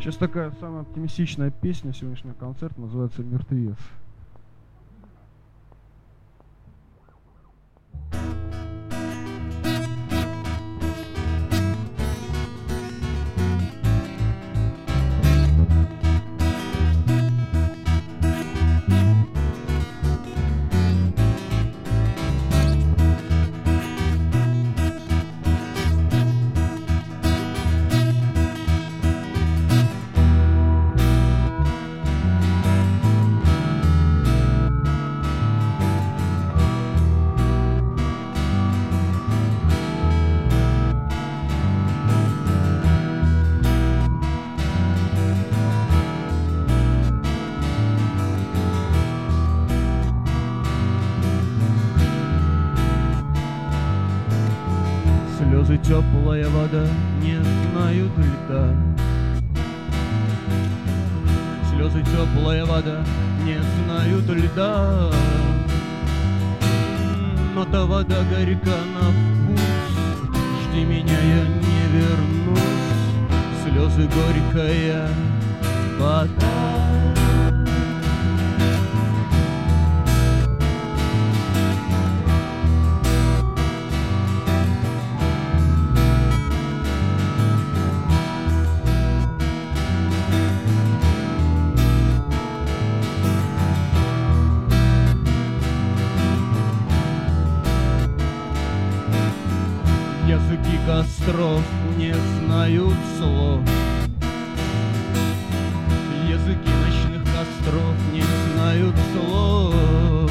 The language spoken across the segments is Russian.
Сейчас такая самая оптимистичная песня сегодняшнего концерта, называется «Мертвец». Слезы, теплая вода, не знают льда. Слезы, теплая вода, не знают льда. Но та вода горька на вкус, жди меня, я не вернусь. Слезы, горькая вода. Языки костров не знают слов. Языки ночных костров не знают слов.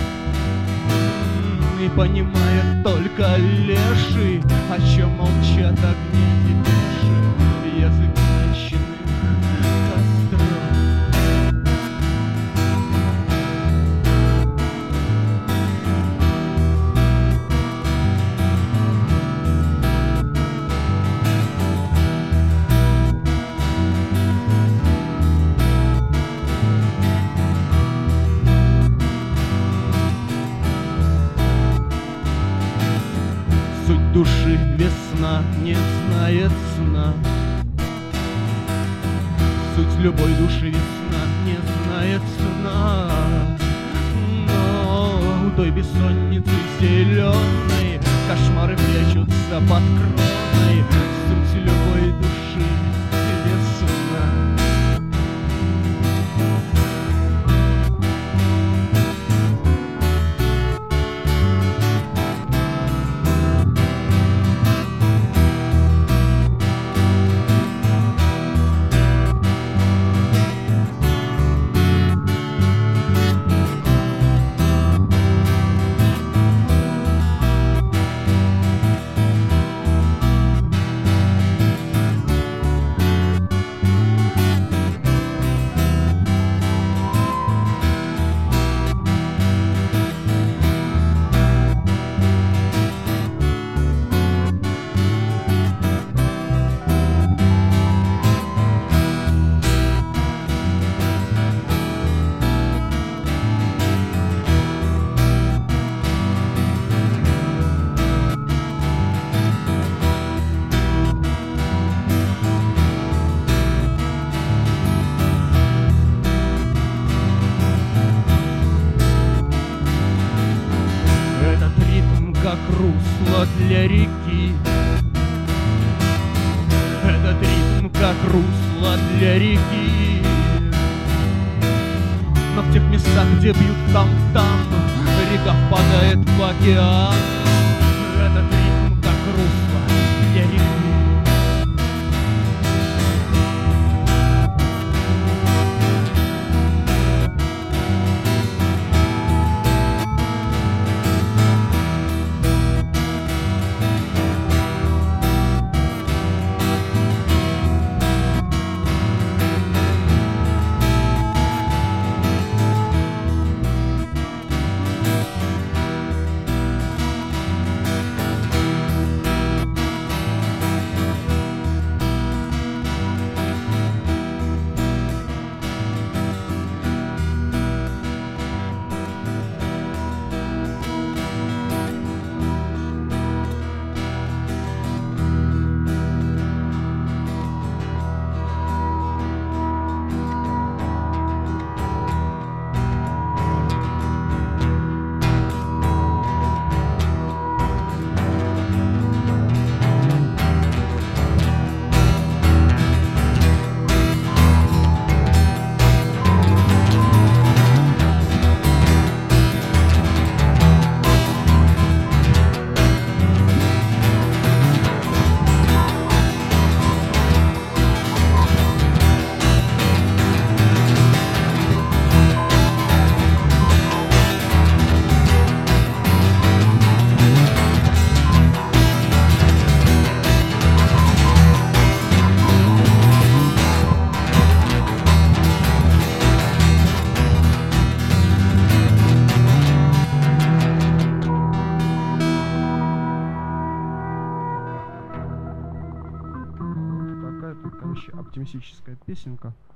И понимает только леший, о чем молчат огни депеши. Языки ночных костров. Суть души весна не знает сна. Суть любой души весна не знает сна. Но у той бессонницы зеленой кошмары прячутся под кроной. Суть любой души весна. Как русло для реки. Этот ритм как русло для реки. Но в тех местах, где бьют там-там, река впадает в океан. Этот ритм как русло для реки. классическая песенка.